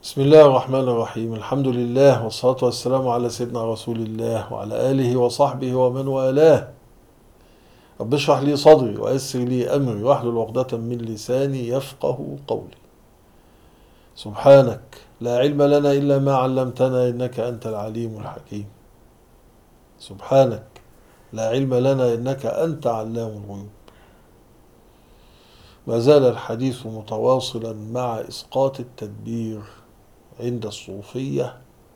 بسم الله الرحمن الرحيم. الحمد لله والصلاة والسلام على سيدنا رسول الله وعلى آله وصحبه ومن والاه. رب اشرح لي صدري ويسر لي أمري واحلل عقدة من لساني يفقه قولي. سبحانك لا علم لنا إلا ما علمتنا إنك أنت العليم الحكيم. سبحانك لا علم لنا إنك أنت علام الغيوب. ما زال الحديث متواصلا مع إسقاط التدبير عند الصوفية،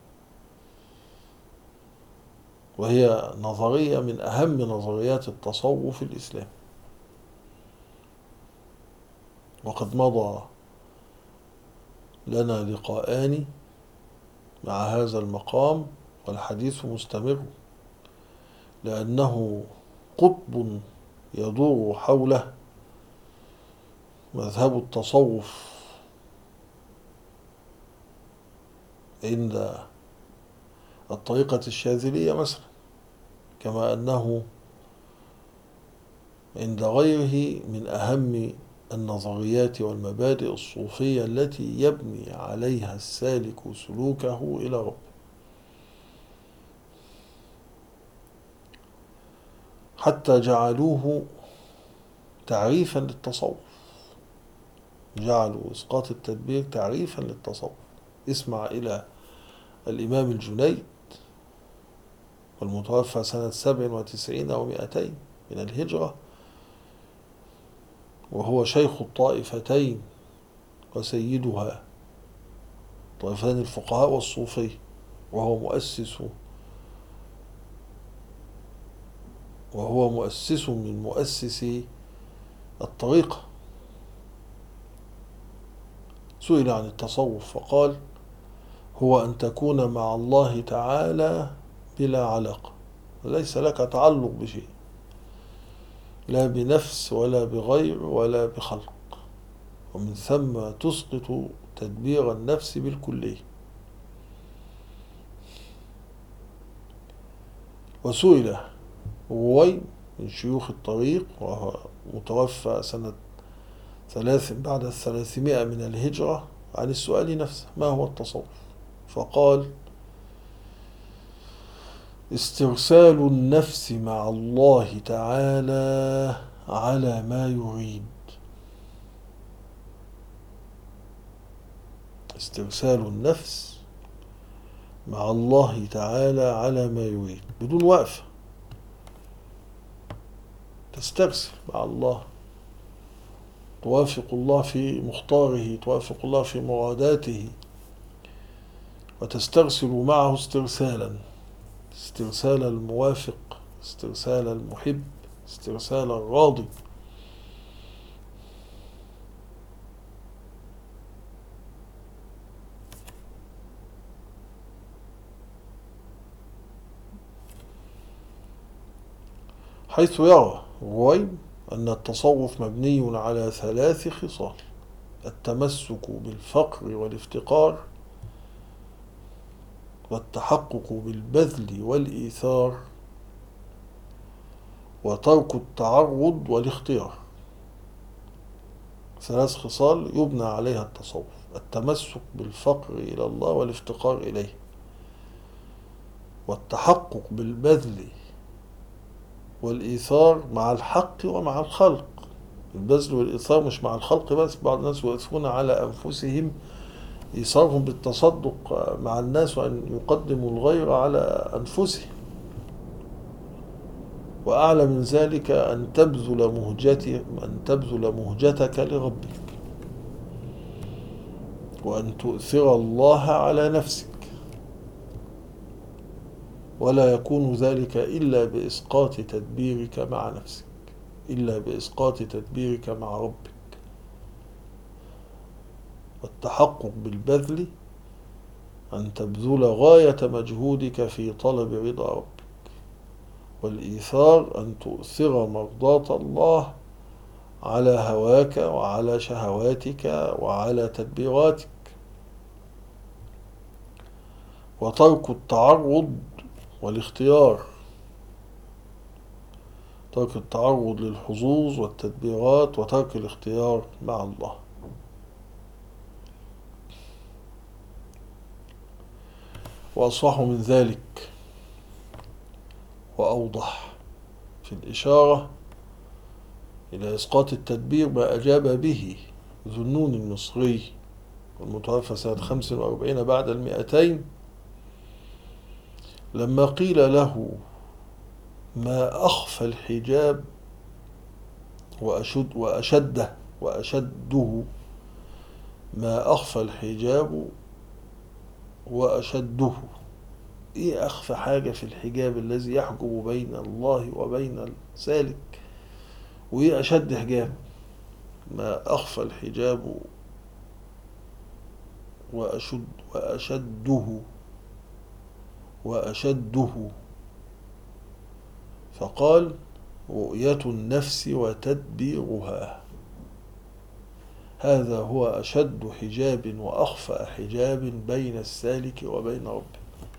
وهي نظرية من أهم نظريات التصوف الإسلامي. وقد مضى لنا لقاءان مع هذا المقام، والحديث مستمر، لأنه قطب يدور حوله مذهب التصوف عند الطريقة الشاذلية مثلا، كما أنه عند غيره من أهم النظريات والمبادئ الصوفية التي يبني عليها السالك سلوكه إلى ربه. حتى جعلوه تعريفا للتصوف، جعلوا إسقاط التدبير تعريفا للتصوف. اسمع إلى الإمام الجنيد، والمتوفى سنة 97 أو 200 من الهجرة، وهو شيخ الطائفتين وسيدها، طائفتين الفقهاء والصوفية، وهو مؤسس من مؤسسي الطريقة. سئل عن التصوف فقال: هو أن تكون مع الله تعالى بلا علاقة، ليس لك تعلق بشيء، لا بنفس ولا بغير ولا بخلق، ومن ثم تسقط تدبير النفس بالكلية. وسئل رويم من شيوخ الطريق، وهو متوفى سنة بعد 300 من الهجرة، عن السؤال نفسه: ما هو التصوف؟ فقال: استرسال النفس مع الله تعالى على ما يريد. استرسال النفس مع الله تعالى على ما يريد، بدون وقفة، تسترسل مع الله، توافق الله في مختاره، توافق الله في مراداته، وتسترسل معه استرسالا، استرسال الموافق، استرسال المحب، استرسال الراضي. حيث يرى رويم أن التصوف مبني على 3 خصال: التمسك بالفقر والافتقار، والتحقق بالبذل والإيثار، وترك التعرض والاختيار. 3 خصال يبنى عليها التصوف: التمسك بالفقر إلى الله والافتقار إليه، والتحقق بالبذل والإيثار مع الحق ومع الخلق. البذل والإيثار مش مع الخلق بس، بعض الناس يؤثرون على أنفسهم إيثارهم بالتصدق مع الناس، وأن يقدموا الغير على أنفسهم. وأعلى من ذلك أن تبذل مهجتك لربك، وأن تؤثر الله على نفسك، ولا يكون ذلك إلا بإسقاط تدبيرك مع نفسك، إلا بإسقاط تدبيرك مع ربك. والتحقق بالبذل أن تبذل غاية مجهودك في طلب رضا ربك. والإيثار أن تؤثر مرضاة الله على هواك وعلى شهواتك وعلى تدبيراتك. وترك التعرض والاختيار، ترك التعرض للحظوظ والتدبيرات، وترك الاختيار مع الله. وأصح من ذلك وأوضح في الإشارة إلى إسقاط التدبير ما أجاب به ذو النون المصري المتوفى سنة 45 بعد 200 لما قيل له ما أخفى الحجاب وأشده ما أخفى الحجاب وأشده. إيه أخفى حاجة في الحجاب الذي يحجب بين الله وبين السالك؟ وإيه أشد حجاب؟ ما أخفى الحجاب وأشده. فقال رؤية النفس وتدبيرها، هذا هو أشد حجاب وأخفى حجاب بين السالك وبين ربه.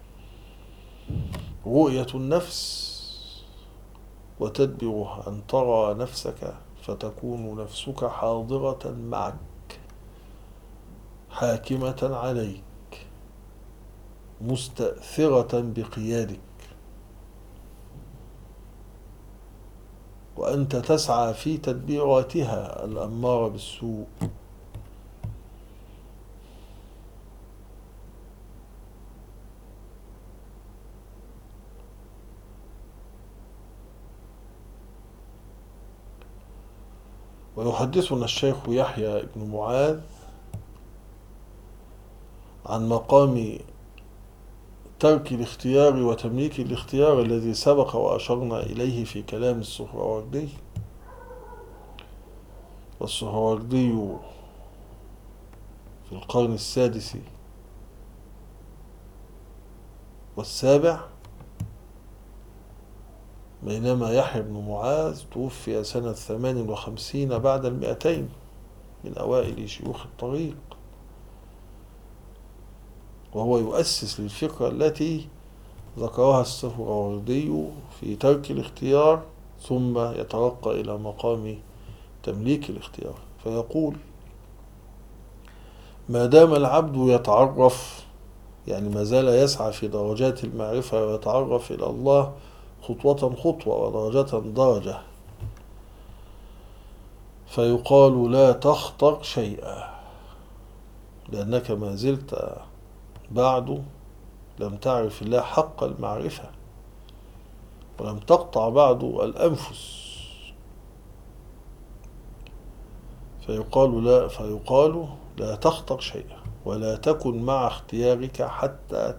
رؤية النفس وتدبيرها، أن ترى نفسك فتكون نفسك حاضرة معك حاكمة عليك مستأثرة بقيادك، وأنت تسعى في تدبيراتها الأمارة بالسوء. ويحدثنا الشيخ يحيى بن معاذ عن مقام ترك الاختيار وتمليك الاختيار الذي سبق وأشرنا إليه في كلام السهروردي. والسهروردي في القرن السادس والسابع، بينما يحيى بن معاذ توفي سنة 58 بعد 200 من أوائل شيوخ الطريق، وهو يؤسس للفكرة التي ذكرها السهروردي في ترك الاختيار، ثم يترقى إلى مقام تمليك الاختيار، فيقول: ما دام العبد يتعرف، يعني ما زال يسعى في درجات المعرفة ويتعرف إلى الله خطوة خطوة ودرجة درجة، فيقال لا تخطر شيئا، لأنك ما زلت بعد لم تعرف الله حق المعرفة، ولم تقطع بعد الأنفس. فيقال لا تخطر شيئا، ولا تكن مع اختيارك حتى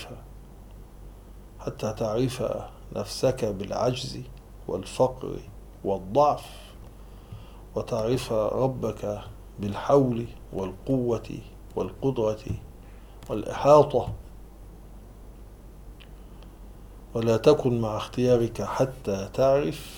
تعرف نفسك بالعجز والفقر والضعف، وتعرف ربك بالحول والقوة والقدرة والإحاطة. ولا تكن مع اختيارك حتى تعرف،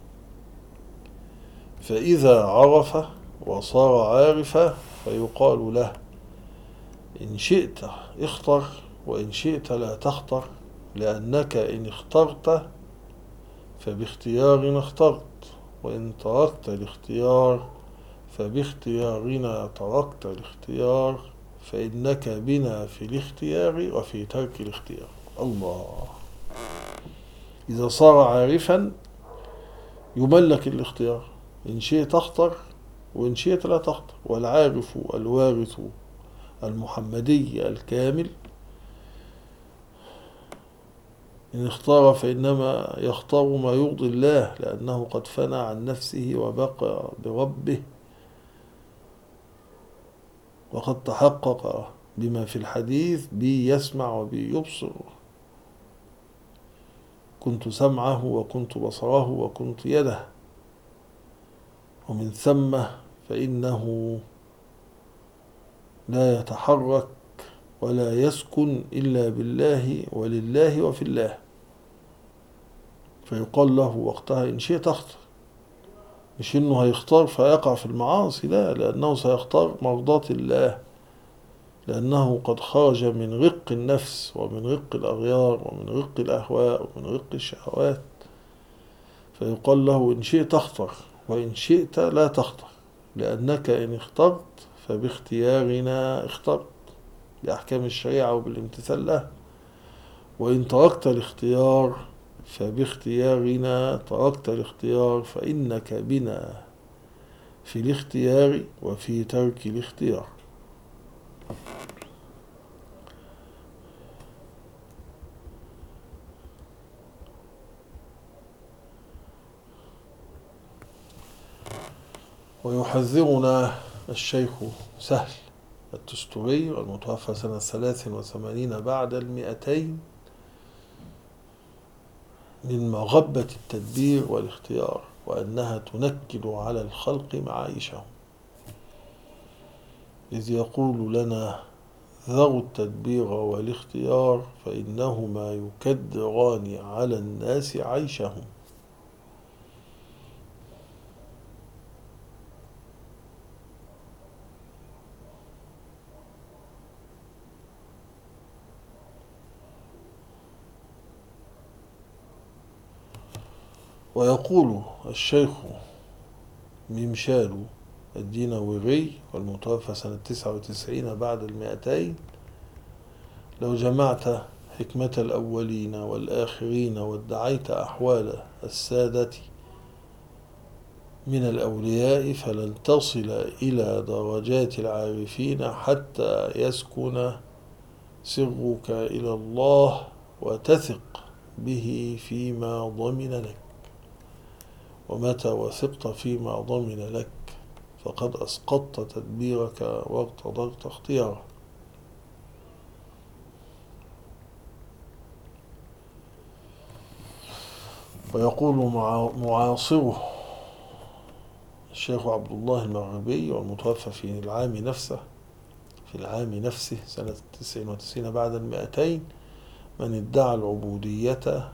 فإذا عرف وصار عارفا فيقال له: إن شئت اختر وإن شئت لا تختر، لأنك إن اخترت فباختيارنا اخترت، وإن تركت الاختيار فباختيارنا تركت الاختيار، فإنك بنا في الاختيار وفي ترك الاختيار. الله! إذا صار عارفا يملك الاختيار، إن شئت اختر وإن شئت لا تختر. والعارف الوارث المحمدي الكامل إن اختار فإنما يختار ما يرضي الله، لأنه قد فنى عن نفسه وبقى بربه، وقد تحقق بما في الحديث: بي يسمع وبي يبصر، كنت سمعه وكنت بصره وكنت يده، ومن ثم فإنه لا يتحرك ولا يسكن إلا بالله ولله وفي الله. فيقال له وقتها: إن شئت اختر. مش إنه هيختار فيقع في المعاصي، لا، لأنه سيختار مرضاة الله، لأنه قد خرج من رق النفس ومن رق الأغيار ومن رق الأهواء ومن رق الشهوات. فيقال له: إن شئت اختر وإن شئت لا تختر، لأنك إن اخترت فباختيارنا اخترت، بأحكام الشريعة وبالامتثال له. وإن تركت الاختيار فباختيارنا تركت الاختيار، فإنك بنا في الاختيار وفي ترك الاختيار. ويحذرنا الشيخ سهل التستري المتوفى سنة 83 بعد 200 من مغبة التدبير والاختيار، وأنها تنكد على الخلق معايشهم، إذ يقول لنا: ذروا التدبير والاختيار فإنهما يكدران على الناس عيشهم. ويقول الشيخ ممشال الدينوري والمتوفى سنة 99 بعد 200: لو جمعت حكمة الأولين والآخرين وادعيت أحوال السادة من الأولياء فلن تصل إلى درجات العارفين حتى يسكن سرك إلى الله وتثق به فيما ضمن لك. ومتى وثقت فيما ضمن لك فقد أسقطت تدبيرك واقتضرت اختيارك. ويقول معاصره الشيخ عبد الله المغربي والمتوفى في العام نفسه سنة 99 بعد 200: من ادعى العبودية،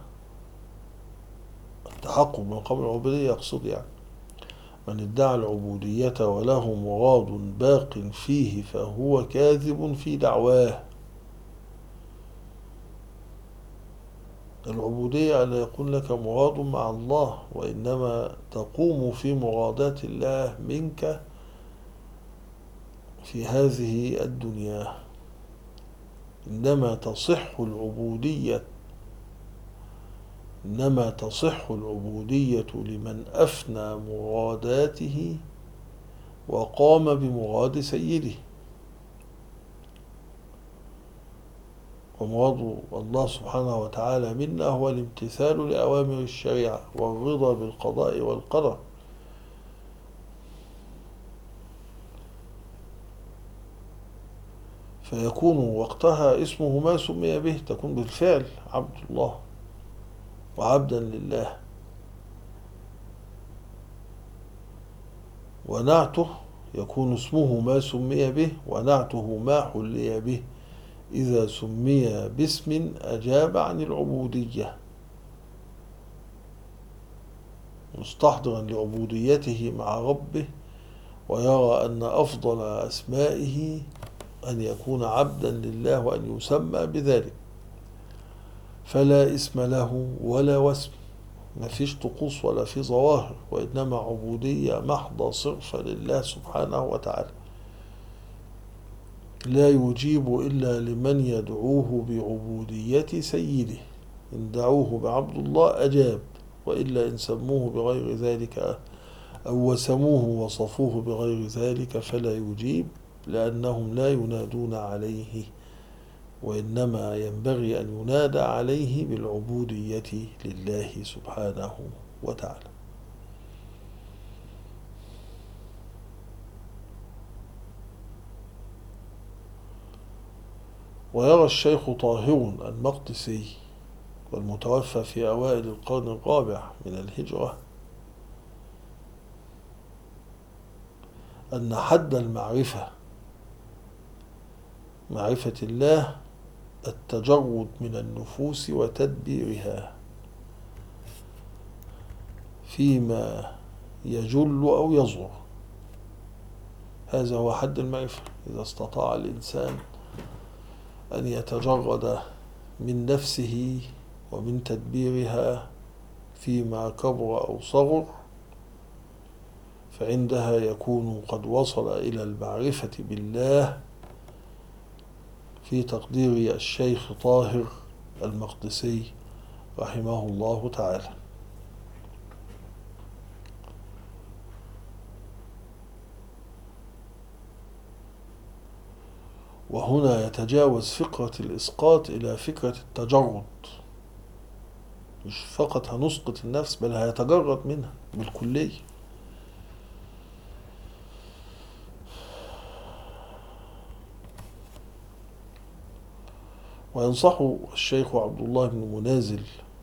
التحقق من قبل العبودية يقصد يعني، من ادعى العبودية وله مراد باق فيه فهو كاذب في دعواه. العبودية ألا يكون لك مراد مع الله، وإنما تقوم في مرادات الله منك في هذه الدنيا. إنما تصح العبودية لمن أفنى مراداته وقام بمراد سيده. ومراد الله سبحانه وتعالى منا هو الامتثال لأوامر الشريعة والرضا بالقضاء والقدر. فيكون وقتها اسمه ما سمي به، تكون بالفعل عبد الله وعبدا لله. ونعته يكون اسمه ما سمي به ونعته ما حلي به إذا سمي باسم أجاب عن العبودية مستحضرا لعبوديته مع ربه، ويرى أن أفضل أسمائه أن يكون عبدا لله وأن يسمى بذلك، فلا اسم له ولا واسم، ما فيش طقوس ولا في ظواهر، وإنما عبودية محضة صرفة لله سبحانه وتعالى. لا يجيب إلا لمن يدعوه بعبودية سيده. إن دعوه بعبد الله أجاب، وإلا إن سموه بغير ذلك أو وسموه وصفوه بغير ذلك فلا يجيب، لأنهم لا ينادون عليه، وإنما ينبغي أن ينادى عليه بالعبودية لله سبحانه وتعالى. ويرى الشيخ طاهر المقدسي والمتوفى في أوائل القرن الرابع من الهجرة أن حد المعرفة، معرفة الله، التجرد من النفوس وتدبيرها فيما يجل أو يصغر. هذا هو حد المعرفة. إذا استطاع الإنسان أن يتجرد من نفسه ومن تدبيرها فيما كبر أو صغر، فعندها يكون قد وصل إلى المعرفة بالله في تقدير الشيخ طاهر المقدسي رحمه الله تعالى. وهنا يتجاوز فكرة الإسقاط إلى فكرة التجرد، مش فقط هنسقط النفس بل هيتجرد منها بالكلية. وينصح الشيخ عبد الله بن منازل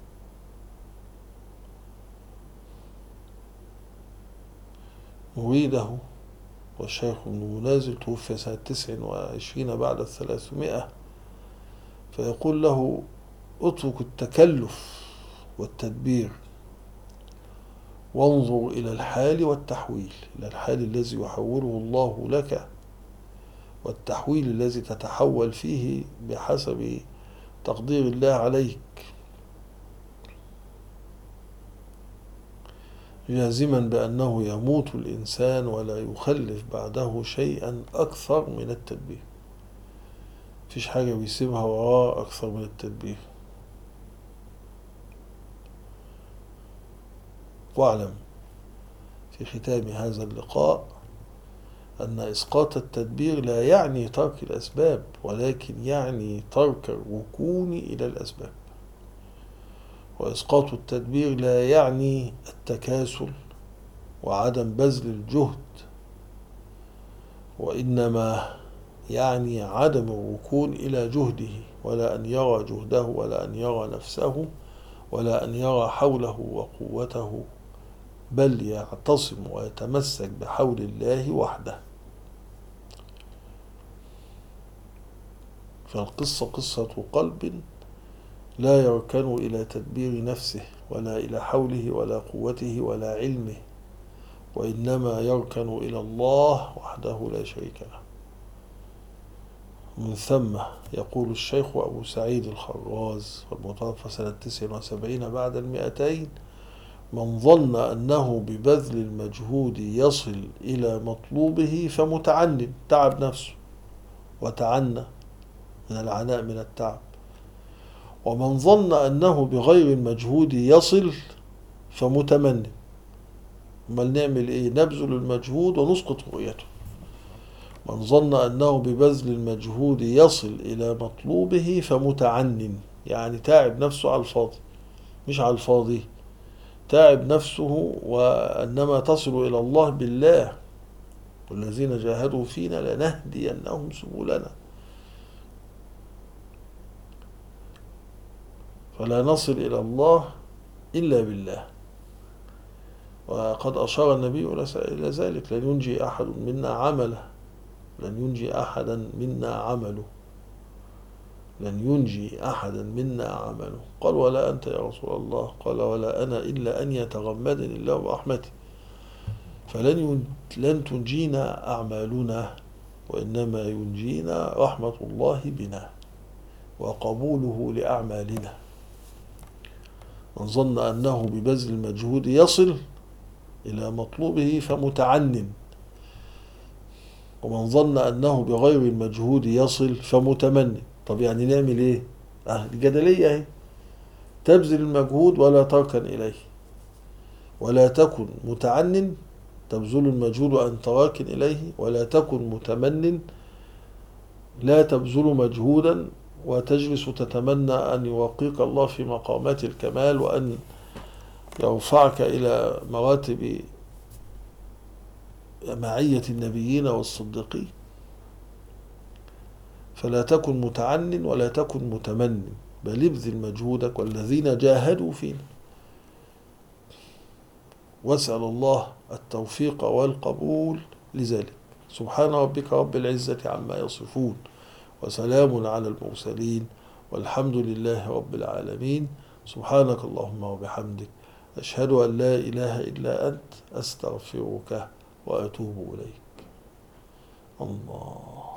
مريده، والشيخ ابن منازل توفي سنة 29 بعد 300، فيقول له: اترك التكلف والتدبير وانظر إلى الحال والتحويل، إلى الحال الذي يحوله الله لك والتحويل الذي تتحول فيه بحسب تقدير الله عليك، جازما بأنه يموت الإنسان ولا يخلف بعده شيئا أكثر من التدبير. مفيش حاجة بيسيبها وراه أكثر من التدبير. واعلم في ختام هذا اللقاء أن إسقاط التدبير لا يعني ترك الأسباب، ولكن يعني ترك الركون إلى الأسباب. وإسقاط التدبير لا يعني التكاسل وعدم بذل الجهد، وإنما يعني عدم الركون إلى جهده، ولا أن يرى جهده ولا أن يرى نفسه ولا أن يرى حوله وقوته، بل يعتصم ويتمسك بحول الله وحده. فالقصة قصة قلب لا يركن إلى تدبير نفسه ولا إلى حوله ولا قوته ولا علمه، وإنما يركن إلى الله وحده لا شريك له. من ثم يقول الشيخ أبو سعيد الخراز والمتوفى سنة 79 بعد 200: من ظن أنه ببذل المجهود يصل إلى مطلوبه فمتعن، تعب نفسه وتعنى من العناء من التعب. ومن ظن أنه بغير المجهود يصل فمتمن. امال نعمل ايه؟ نبذل المجهود ونسقط رؤيته. من ظن أنه ببذل المجهود يصل إلى مطلوبه فمتعن، يعني تعب نفسه على الفاضي، مش على الفاضي، تعب نفسه، وأنما تصل إلى الله بالله: والذين جاهدوا فينا لنهدينهم سبلنا. فلا نصل إلى الله إلا بالله. وقد أشار النبي إلى ذلك: لن ينجي أحد منا عمله، لن ينجي أحدا منا عمله، لن ينجي أحدا منا عمله. قال: ولا أنت يا رسول الله؟ قال: ولا أنا إلا أن يتغمدني الله برحمته. لن تنجينا أعمالنا، وإنما ينجينا رحمة الله بنا وقبوله لأعمالنا. من ظن أنه ببذل المجهود يصل إلى مطلوبه فمتعن، ومن ظن أنه بغير المجهود يصل فمتمن. طب يعني نعمل إيه؟ دي جدلية اهي. تبذل المجهود ولا تركن إليه، ولا تكن متعن. تبذل المجهود وأنت راكن إليه، ولا تكن متمن، لا تبذل مجهودا وتجلس تتمنى أن يوقيك الله في مقامات الكمال وأن يرفعك إلى مراتب معية النبيين والصديقين. فلا تكن متعن ولا تكن متمن، بل ابذل مجهودك والذين جاهدوا فينا. واسأل الله التوفيق والقبول لذلك. سبحان ربك رب العزة عما يصفون، وسلام على المرسلين، والحمد لله رب العالمين. سبحانك اللهم وبحمدك، أشهد أن لا إله إلا أنت، أستغفرك وأتوب إليك. الله.